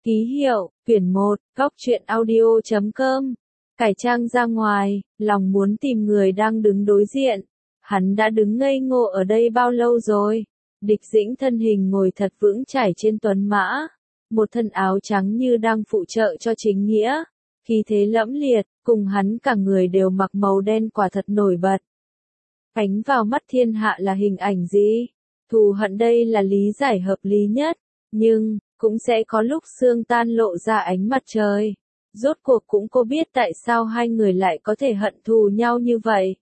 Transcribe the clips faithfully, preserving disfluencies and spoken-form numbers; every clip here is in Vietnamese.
Ký hiệu, quyển một, góc truyện audio chấm com. Cải trang ra ngoài, lòng muốn tìm người đang đứng đối diện. Hắn đã đứng ngây ngô ở đây bao lâu rồi? Địch Dĩnh thân hình ngồi thật vững chãi trên tuấn mã. Một thân áo trắng như đang phụ trợ cho chính nghĩa. Khí thế lẫm liệt, cùng hắn cả người đều mặc màu đen quả thật nổi bật. Ánh vào mắt thiên hạ là hình ảnh gì? Thù hận đây là lý giải hợp lý nhất. Nhưng, cũng sẽ có lúc xương tan lộ ra ánh mặt trời. Rốt cuộc cũng cô biết tại sao hai người lại có thể hận thù nhau như vậy.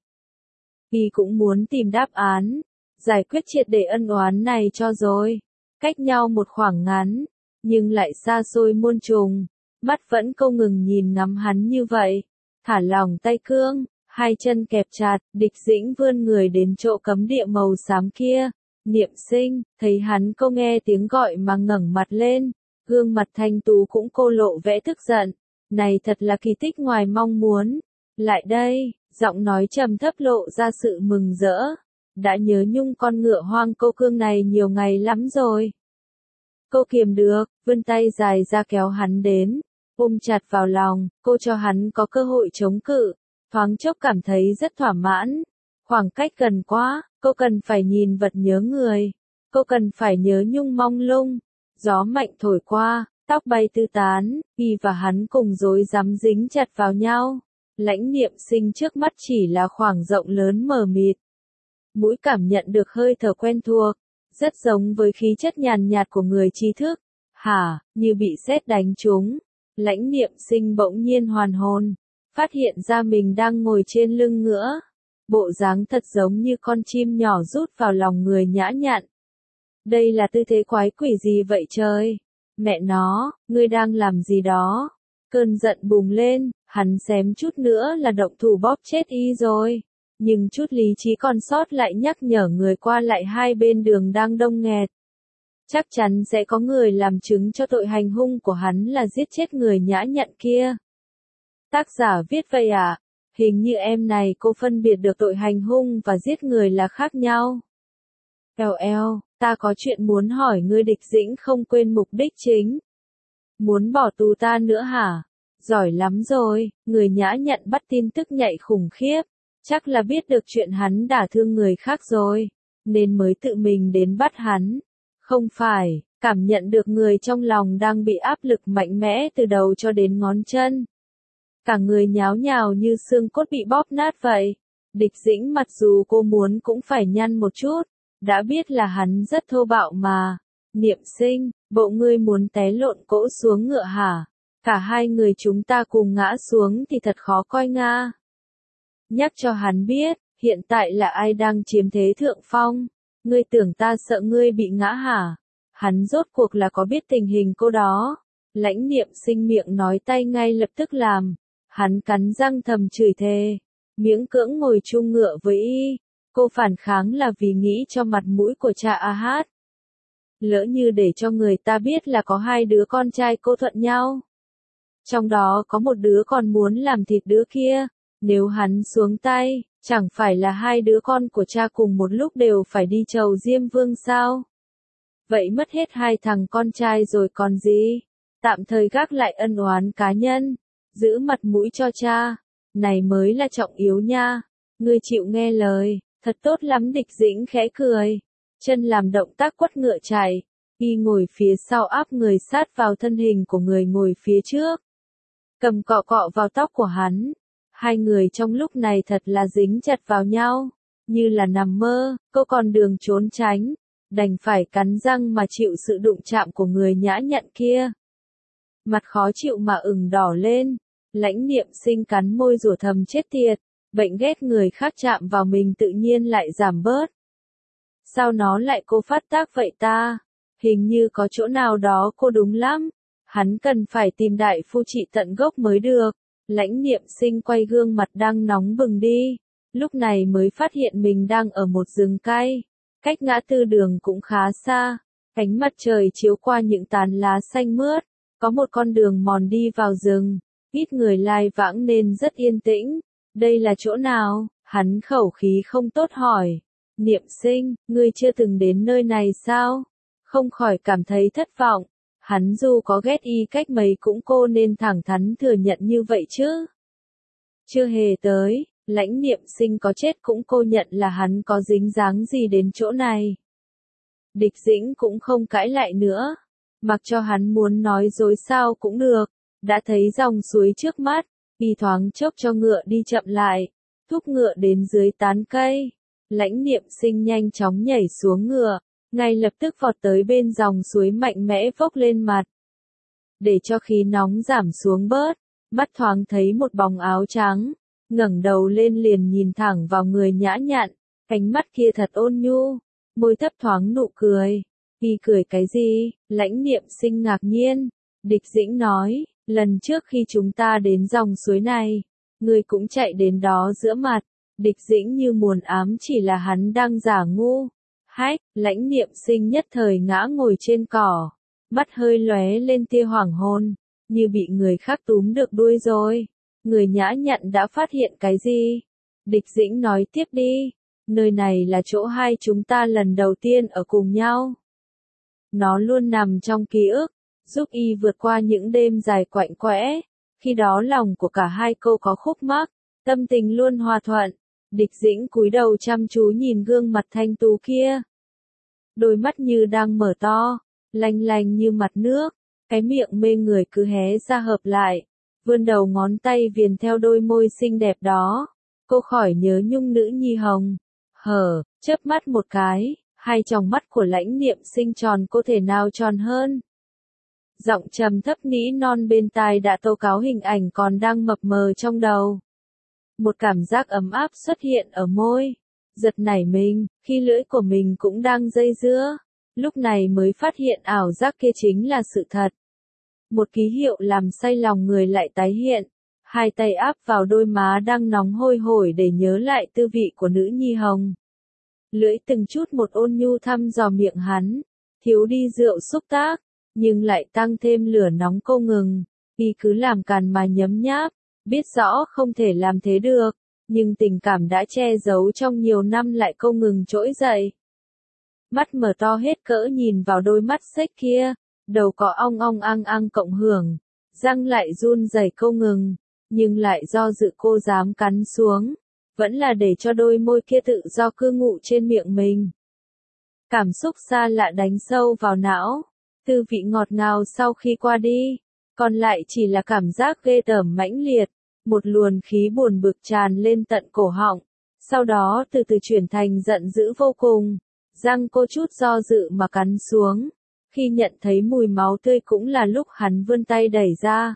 Y cũng muốn tìm đáp án, giải quyết triệt để ân oán này cho rồi. Cách nhau một khoảng ngắn, nhưng lại xa xôi muôn trùng. Mắt vẫn không ngừng nhìn ngắm hắn như vậy. Thả lỏng tay cương, hai chân kẹp chặt, Địch Dĩnh vươn người đến chỗ cấm địa màu xám kia. Niệm Sinh, thấy hắn cô nghe tiếng gọi mà ngẩng mặt lên, gương mặt thanh tú cũng cô lộ vẻ tức giận. Này thật là kỳ tích ngoài mong muốn. Lại đây, giọng nói trầm thấp lộ ra sự mừng rỡ. Đã nhớ nhung con ngựa hoang cô cương này nhiều ngày lắm rồi. Cô kiềm được, vươn tay dài ra kéo hắn đến, ôm chặt vào lòng, cô cho hắn có cơ hội chống cự. Thoáng chốc cảm thấy rất thỏa mãn. Khoảng cách gần quá, cô cần phải nhìn vật nhớ người. Cô cần phải nhớ nhung mong lung. Gió mạnh thổi qua, tóc bay tứ tán, y và hắn cùng rối rắm dính chặt vào nhau. Lãnh Niệm Sinh trước mắt chỉ là khoảng rộng lớn mờ mịt. Mũi cảm nhận được hơi thở quen thuộc, rất giống với khí chất nhàn nhạt của người trí thức. Hả, như bị sét đánh trúng. Lãnh Niệm Sinh bỗng nhiên hoàn hồn, phát hiện ra mình đang ngồi trên lưng ngựa. Bộ dáng thật giống như con chim nhỏ rút vào lòng người nhã nhặn. Đây là tư thế quái quỷ gì vậy trời? Mẹ nó, ngươi đang làm gì đó? Cơn giận bùng lên, hắn xém chút nữa là động thủ bóp chết y rồi. Nhưng chút lý trí còn sót lại nhắc nhở người qua lại hai bên đường đang đông nghẹt. Chắc chắn sẽ có người làm chứng cho tội hành hung của hắn là giết chết người nhã nhặn kia. Tác giả viết vậy à? Hình như em này cô phân biệt được tội hành hung và giết người là khác nhau. Eo eo, ta có chuyện muốn hỏi ngươi. Địch Dĩnh không quên mục đích chính. Muốn bỏ tù ta nữa hả? Giỏi lắm rồi, người nhã nhặn bắt tin tức nhạy khủng khiếp. Chắc là biết được chuyện hắn đả thương người khác rồi, nên mới tự mình đến bắt hắn. Không phải, cảm nhận được người trong lòng đang bị áp lực mạnh mẽ từ đầu cho đến ngón chân. Cả người nháo nhào như xương cốt bị bóp nát vậy. Địch Dĩnh mặc dù cô muốn cũng phải nhăn một chút, đã biết là hắn rất thô bạo mà. Niệm Sinh, bộ ngươi muốn té lộn cỗ xuống ngựa hả? Cả hai người chúng ta cùng ngã xuống thì thật khó coi nga. Nhắc cho hắn biết, hiện tại là ai đang chiếm thế thượng phong. Ngươi tưởng ta sợ ngươi bị ngã hả? Hắn rốt cuộc là có biết tình hình cô đó. Lãnh Niệm Sinh miệng nói tay ngay lập tức làm. Hắn cắn răng thầm chửi thề, miễn cưỡng ngồi chung ngựa với y. Cô phản kháng là vì nghĩ cho mặt mũi của cha A Hát. Lỡ như để cho người ta biết là có hai đứa con trai cô thuận nhau. Trong đó có một đứa còn muốn làm thịt đứa kia. Nếu hắn xuống tay, chẳng phải là hai đứa con của cha cùng một lúc đều phải đi chầu Diêm Vương sao? Vậy mất hết hai thằng con trai rồi còn gì? Tạm thời gác lại ân oán cá nhân. Giữ mặt mũi cho cha, này mới là trọng yếu nha. Ngươi chịu nghe lời, thật tốt lắm. Địch Dĩnh khẽ cười, chân làm động tác quất ngựa chạy, y ngồi phía sau áp người sát vào thân hình của người ngồi phía trước, cầm cọ cọ vào tóc của hắn. Hai người trong lúc này thật là dính chặt vào nhau, như là nằm mơ. Cô còn đường trốn tránh, đành phải cắn răng mà chịu sự đụng chạm của người nhã nhặn kia. Mặt khó chịu mà ửng đỏ lên, Lãnh Niệm Sinh cắn môi rủa thầm chết tiệt, bệnh ghét người khác chạm vào mình tự nhiên lại giảm bớt. Sao nó lại cô phát tác vậy ta? Hình như có chỗ nào đó cô đúng lắm. Hắn cần phải tìm đại phu trị tận gốc mới được. Lãnh Niệm Sinh quay gương mặt đang nóng bừng đi. Lúc này mới phát hiện mình đang ở một rừng cây. Cách ngã tư đường cũng khá xa. Ánh mặt trời chiếu qua những tán lá xanh mướt. Có một con đường mòn đi vào rừng. Ít người lai vãng nên rất yên tĩnh. Đây là chỗ nào? Hắn khẩu khí không tốt hỏi. Niệm Sinh, ngươi chưa từng đến nơi này sao? Không khỏi cảm thấy thất vọng. Hắn dù có ghét y cách mấy cũng cô nên thẳng thắn thừa nhận như vậy chứ. Chưa hề tới, Lãnh Niệm Sinh có chết cũng cô nhận là hắn có dính dáng gì đến chỗ này. Địch Dĩnh cũng không cãi lại nữa, mặc cho hắn muốn nói dối sao cũng được, đã thấy dòng suối trước mắt, y thoáng chốc cho ngựa đi chậm lại, thúc ngựa đến dưới tán cây. Lãnh Niệm Sinh nhanh chóng nhảy xuống ngựa, ngay lập tức vọt tới bên dòng suối mạnh mẽ vốc lên mặt. Để cho khí nóng giảm xuống bớt, mắt thoáng thấy một bóng áo trắng, ngẩng đầu lên liền nhìn thẳng vào người Nhã Nhặn, ánh mắt kia thật ôn nhu, môi thấp thoáng nụ cười. Y cười cái gì? Lãnh Niệm Sinh ngạc nhiên. Địch Dĩnh nói, lần trước khi chúng ta đến dòng suối này, ngươi cũng chạy đến đó giữa mặt. Địch Dĩnh như muốn ám chỉ là hắn đang giả ngu. Hách, Lãnh Niệm Sinh nhất thời ngã ngồi trên cỏ, mắt hơi lóe lên tia hoảng hồn, như bị người khác túm được đuôi rồi. Người Nhã Nhặn đã phát hiện cái gì? Địch Dĩnh nói tiếp đi, nơi này là chỗ hai chúng ta lần đầu tiên ở cùng nhau. Nó luôn nằm trong ký ức, giúp y vượt qua những đêm dài quạnh quẽ, khi đó lòng của cả hai cô có khúc mắc, tâm tình luôn hòa thuận. Địch Dĩnh cúi đầu chăm chú nhìn gương mặt thanh tú kia. Đôi mắt như đang mở to, lanh lanh như mặt nước, cái miệng mê người cứ hé ra hợp lại, vươn đầu ngón tay viền theo đôi môi xinh đẹp đó. Cô khỏi nhớ nhung nữ nhi hồng. Hở, chớp mắt một cái, hai tròng mắt của Lãnh Niệm Sinh tròn có thể nào tròn hơn. Giọng trầm thấp nỉ non bên tai đã tố cáo hình ảnh còn đang mập mờ trong đầu. Một cảm giác ấm áp xuất hiện ở môi, giật nảy mình, khi lưỡi của mình cũng đang dây dưa, lúc này mới phát hiện ảo giác kia chính là sự thật. Một ký hiệu làm say lòng người lại tái hiện, hai tay áp vào đôi má đang nóng hôi hổi để nhớ lại tư vị của nữ nhi hồng. Lưỡi từng chút một ôn nhu thăm dò miệng hắn, thiếu đi rượu xúc tác, nhưng lại tăng thêm lửa nóng câu ngừng, y cứ làm càn mà nhấm nháp. Biết rõ không thể làm thế được, nhưng tình cảm đã che giấu trong nhiều năm lại không ngừng trỗi dậy. Mắt mở to hết cỡ nhìn vào đôi mắt xếch kia, đầu có ong ong ang ang cộng hưởng, răng lại run rẩy không ngừng, nhưng lại do dự cô dám cắn xuống, vẫn là để cho đôi môi kia tự do cư ngụ trên miệng mình. Cảm xúc xa lạ đánh sâu vào não, tư vị ngọt ngào sau khi qua đi. Còn lại chỉ là cảm giác ghê tởm mãnh liệt, một luồng khí buồn bực tràn lên tận cổ họng, sau đó từ từ chuyển thành giận dữ vô cùng, răng cô chút do dự mà cắn xuống, khi nhận thấy mùi máu tươi cũng là lúc hắn vươn tay đẩy ra.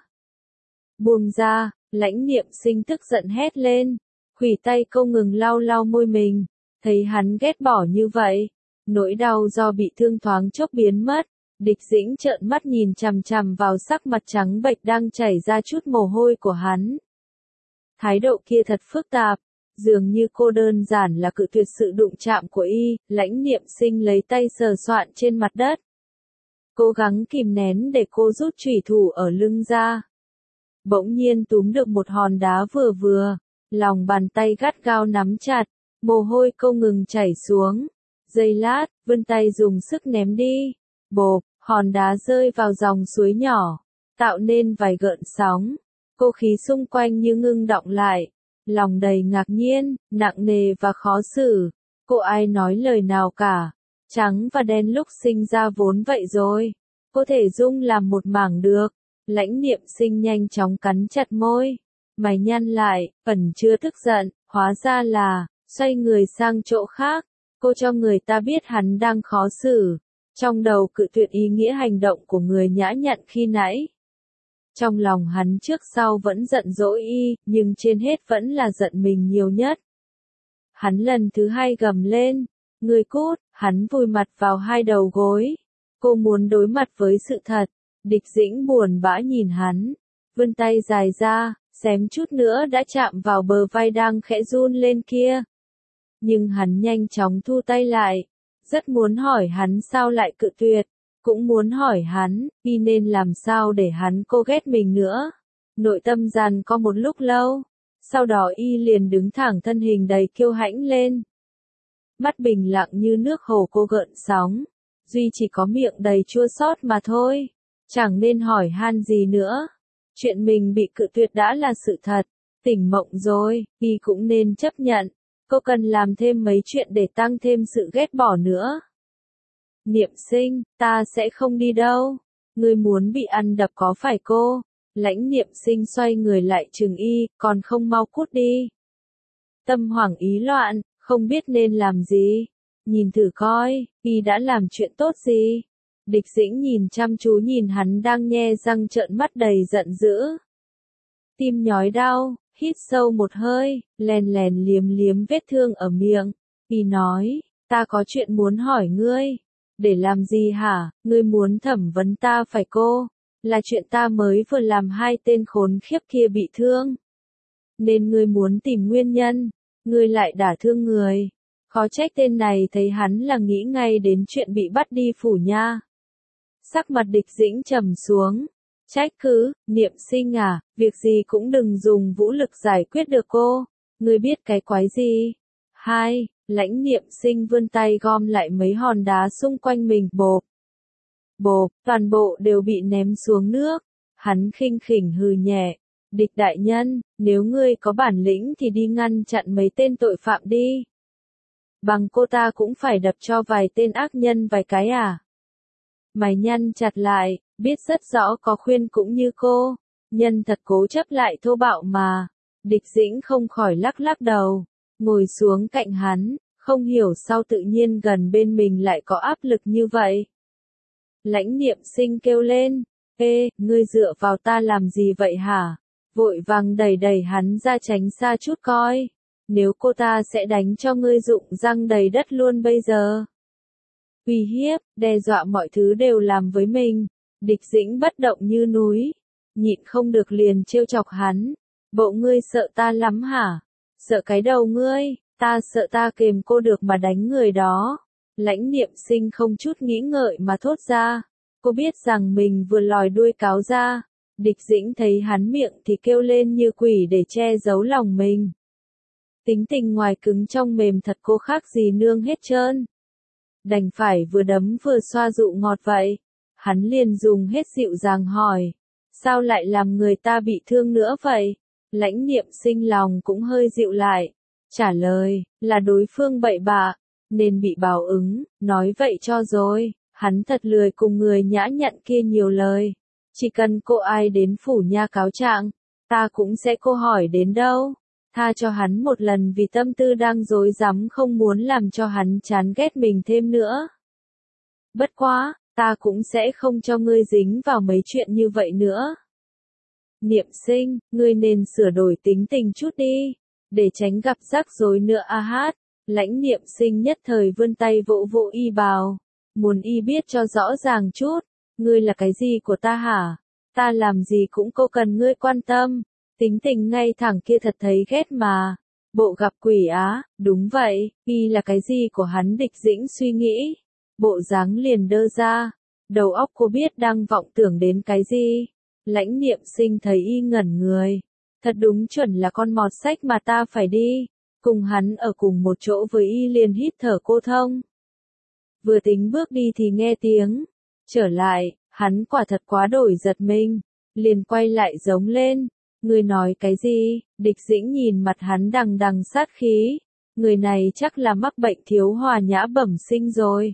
Buông ra, Lãnh Niệm Sinh tức giận hét lên, khuỷu tay không ngừng lau lau môi mình, thấy hắn ghét bỏ như vậy, nỗi đau do bị thương thoáng chốc biến mất. Địch Dĩnh trợn mắt nhìn chằm chằm vào sắc mặt trắng bệch đang chảy ra chút mồ hôi của hắn. Thái độ kia thật phức tạp, dường như cô đơn giản là cự tuyệt sự đụng chạm của y. Lãnh Niệm Sinh lấy tay sờ soạn trên mặt đất, cố gắng kìm nén để cô rút chủy thủ ở lưng ra. Bỗng nhiên túm được một hòn đá vừa vừa, lòng bàn tay gắt gao nắm chặt, mồ hôi không ngừng chảy xuống. Giây lát, vươn tay dùng sức ném đi. Bộp, hòn đá rơi vào dòng suối nhỏ, tạo nên vài gợn sóng. Cô khí xung quanh như ngưng đọng lại, lòng đầy ngạc nhiên, nặng nề và khó xử. Cô ai nói lời nào cả, trắng và đen lúc sinh ra vốn vậy rồi, có thể dung làm một mảng được. Lãnh Niệm Sinh nhanh chóng cắn chặt môi, mày nhăn lại, ẩn chưa tức giận, hóa ra là, xoay người sang chỗ khác. Cô cho người ta biết hắn đang khó xử. Trong đầu cự tuyệt ý nghĩa hành động của người Nhã Nhặn khi nãy. Trong lòng hắn trước sau vẫn giận dỗi y, nhưng trên hết vẫn là giận mình nhiều nhất. Hắn lần thứ hai gầm lên, người cút, hắn vùi mặt vào hai đầu gối. Cô muốn đối mặt với sự thật. Địch Dĩnh buồn bã nhìn hắn, vươn tay dài ra, xém chút nữa đã chạm vào bờ vai đang khẽ run lên kia. Nhưng hắn nhanh chóng thu tay lại. Rất muốn hỏi hắn sao lại cự tuyệt, cũng muốn hỏi hắn, y nên làm sao để hắn cô ghét mình nữa. Nội tâm giằng co một lúc lâu, sau đó y liền đứng thẳng thân hình đầy kiêu hãnh lên. Mắt bình lặng như nước hồ cô gợn sóng, duy chỉ có miệng đầy chua xót mà thôi. Chẳng nên hỏi han gì nữa. Chuyện mình bị cự tuyệt đã là sự thật. Tỉnh mộng rồi, y cũng nên chấp nhận. Cô cần làm thêm mấy chuyện để tăng thêm sự ghét bỏ nữa. Niệm Sinh, ta sẽ không đi đâu. Ngươi muốn bị ăn đập có phải cô? Lãnh Niệm Sinh xoay người lại trừng y, còn không mau cút đi. Tâm hoảng ý loạn, không biết nên làm gì. Nhìn thử coi, y đã làm chuyện tốt gì. Địch Dĩnh nhìn chăm chú nhìn hắn đang nhe răng trợn mắt đầy giận dữ. Tim nhói đau, hít sâu một hơi, lèn lèn liếm liếm vết thương ở miệng. Y nói, ta có chuyện muốn hỏi ngươi. Để làm gì hả? Ngươi muốn thẩm vấn ta phải cô? Là chuyện ta mới vừa làm hai tên khốn khiếp kia bị thương. Nên ngươi muốn tìm nguyên nhân. Ngươi lại đả thương người. Khó trách tên này thấy hắn là nghĩ ngay đến chuyện bị bắt đi phủ nha. Sắc mặt Địch Dĩnh trầm xuống. Trách cứ, Niệm Sinh à, việc gì cũng đừng dùng vũ lực giải quyết được cô. Ngươi biết cái quái gì? Hai, Lãnh Niệm Sinh vươn tay gom lại mấy hòn đá xung quanh mình, bộp. Bộp, toàn bộ đều bị ném xuống nước. Hắn khinh khỉnh hừ nhẹ. Địch đại nhân, nếu ngươi có bản lĩnh thì đi ngăn chặn mấy tên tội phạm đi. Bằng cô ta cũng phải đập cho vài tên ác nhân vài cái à? Mày nhăn chặt lại, biết rất rõ có khuyên cũng như cô. Nhân thật cố chấp lại thô bạo mà. Địch Dĩnh không khỏi lắc lắc đầu. Ngồi xuống cạnh hắn, không hiểu sao tự nhiên gần bên mình lại có áp lực như vậy. Lãnh Niệm Sinh kêu lên. Ê, ngươi dựa vào ta làm gì vậy hả? Vội vàng đẩy đẩy hắn ra tránh xa chút coi. Nếu cô ta sẽ đánh cho ngươi rụng răng đầy đất luôn bây giờ. Uy hiếp, đe dọa mọi thứ đều làm với mình. Địch Dĩnh bất động như núi. Nhịn không được liền trêu chọc hắn. Bộ ngươi sợ ta lắm hả? Sợ cái đầu ngươi, ta sợ ta kềm cô được mà đánh người đó. Lãnh Niệm Sinh không chút nghĩ ngợi mà thốt ra. Cô biết rằng mình vừa lòi đuôi cáo ra. Địch Dĩnh thấy hắn miệng thì kêu lên như quỷ để che giấu lòng mình. Tính tình ngoài cứng trong mềm thật cô khác gì nương hết trơn. Đành phải vừa đấm vừa xoa dụ ngọt vậy. Hắn liền dùng hết dịu dàng hỏi. Sao lại làm người ta bị thương nữa vậy? Lãnh Niệm Sinh lòng cũng hơi dịu lại. Trả lời, là đối phương bậy bạ, nên bị báo ứng, nói vậy cho rồi. Hắn thật lười cùng người nhã nhặn kia nhiều lời. Chỉ cần cô ai đến phủ nha cáo trạng, ta cũng sẽ cô hỏi đến đâu. Tha cho hắn một lần vì tâm tư đang rối rắm không muốn làm cho hắn chán ghét mình thêm nữa. Bất quá, ta cũng sẽ không cho ngươi dính vào mấy chuyện như vậy nữa. Niệm Sinh, ngươi nên sửa đổi tính tình chút đi, để tránh gặp rắc rối nữa a hát. Lãnh Niệm Sinh nhất thời vươn tay vỗ vỗ y bào, muốn y biết cho rõ ràng chút. Ngươi là cái gì của ta hả? Ta làm gì cũng cô cần ngươi quan tâm. Tính tình ngay thẳng kia thật thấy ghét mà. Bộ gặp quỷ á, đúng vậy, y là cái gì của hắn? Địch Dĩnh suy nghĩ. Bộ dáng liền đơ ra. Đầu óc cô biết đang vọng tưởng đến cái gì. Lãnh Niệm Sinh thấy y ngẩn người. Thật đúng chuẩn là con mọt sách mà ta phải đi. Cùng hắn ở cùng một chỗ với y liền hít thở cô thông. Vừa tính bước đi thì nghe tiếng. Trở lại, hắn quả thật quá đổi giật mình. Liền quay lại giống lên. Người nói cái gì? Địch Dĩnh nhìn mặt hắn đằng đằng sát khí. Người này chắc là mắc bệnh thiếu hòa nhã bẩm sinh rồi.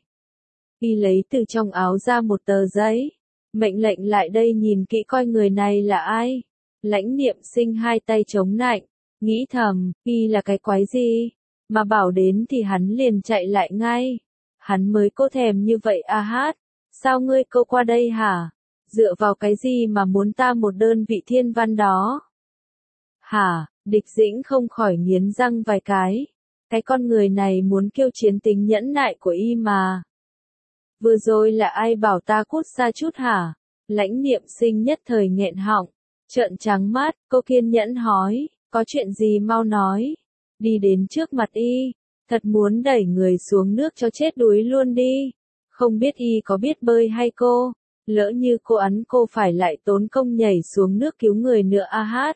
Y lấy từ trong áo ra một tờ giấy. Mệnh lệnh lại đây nhìn kỹ coi người này là ai. Lãnh Niệm Sinh hai tay chống nạnh. Nghĩ thầm, y là cái quái gì? Mà bảo đến thì hắn liền chạy lại ngay. Hắn mới cô thèm như vậy a hát. Sao ngươi câu qua đây hả? Dựa vào cái gì mà muốn ta một đơn vị thiên văn đó? Hả? Địch Dĩnh không khỏi nghiến răng vài cái. Cái con người này muốn kêu chiến tính nhẫn nại của y mà. Vừa rồi là ai bảo ta cút xa chút hả? Lãnh Niệm Sinh nhất thời nghẹn họng. Trợn trắng mắt, cô kiên nhẫn hỏi. Có chuyện gì mau nói. Đi đến trước mặt y. Thật muốn đẩy người xuống nước cho chết đuối luôn đi. Không biết y có biết bơi hay cô. Lỡ như cô ấn cô phải lại tốn công nhảy xuống nước cứu người nữa a hát.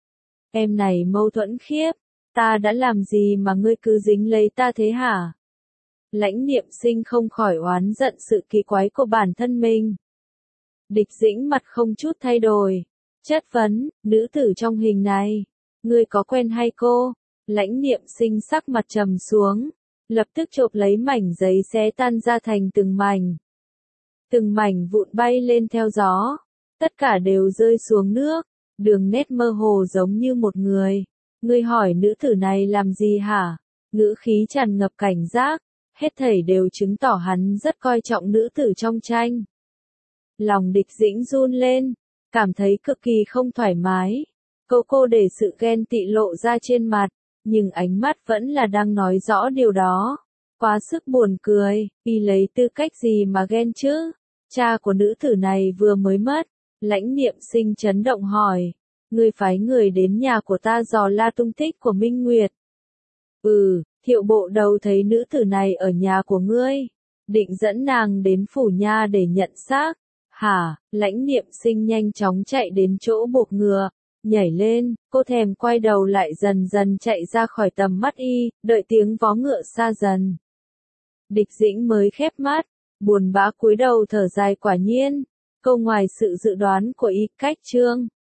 Em này mâu thuẫn khiếp. Ta đã làm gì mà ngươi cứ dính lấy ta thế hả? Lãnh Niệm Sinh không khỏi oán giận sự kỳ quái của bản thân mình. Địch Dĩnh mặt không chút thay đổi. Chất vấn, nữ tử trong hình này, ngươi có quen hay cô? Lãnh Niệm Sinh sắc mặt trầm xuống, lập tức chộp lấy mảnh giấy xé tan ra thành từng mảnh. Từng mảnh vụn bay lên theo gió, tất cả đều rơi xuống nước, đường nét mơ hồ giống như một người. Ngươi hỏi nữ tử này làm gì hả? Ngữ khí tràn ngập cảnh giác, hết thảy đều chứng tỏ hắn rất coi trọng nữ tử trong tranh. Lòng Địch Dĩnh run lên, cảm thấy cực kỳ không thoải mái. Cô cô để sự ghen tị lộ ra trên mặt, nhưng ánh mắt vẫn là đang nói rõ điều đó. Quá sức buồn cười, y lấy tư cách gì mà ghen chứ? Cha của nữ tử này vừa mới mất. Lãnh Niệm Sinh chấn động hỏi, ngươi phái người đến nhà của ta dò la tung tích của Minh Nguyệt. Ừ, Thiệu bộ đầu thấy nữ tử này ở nhà của ngươi, định dẫn nàng đến phủ nha để nhận xác. Hả? Lãnh Niệm Sinh nhanh chóng chạy đến chỗ buộc ngựa, nhảy lên, cô thèm quay đầu lại dần dần chạy ra khỏi tầm mắt y, đợi tiếng vó ngựa xa dần. Địch Dĩnh mới khép mắt, buồn bã cúi đầu thở dài quả nhiên, câu ngoài sự dự đoán của y cách trương.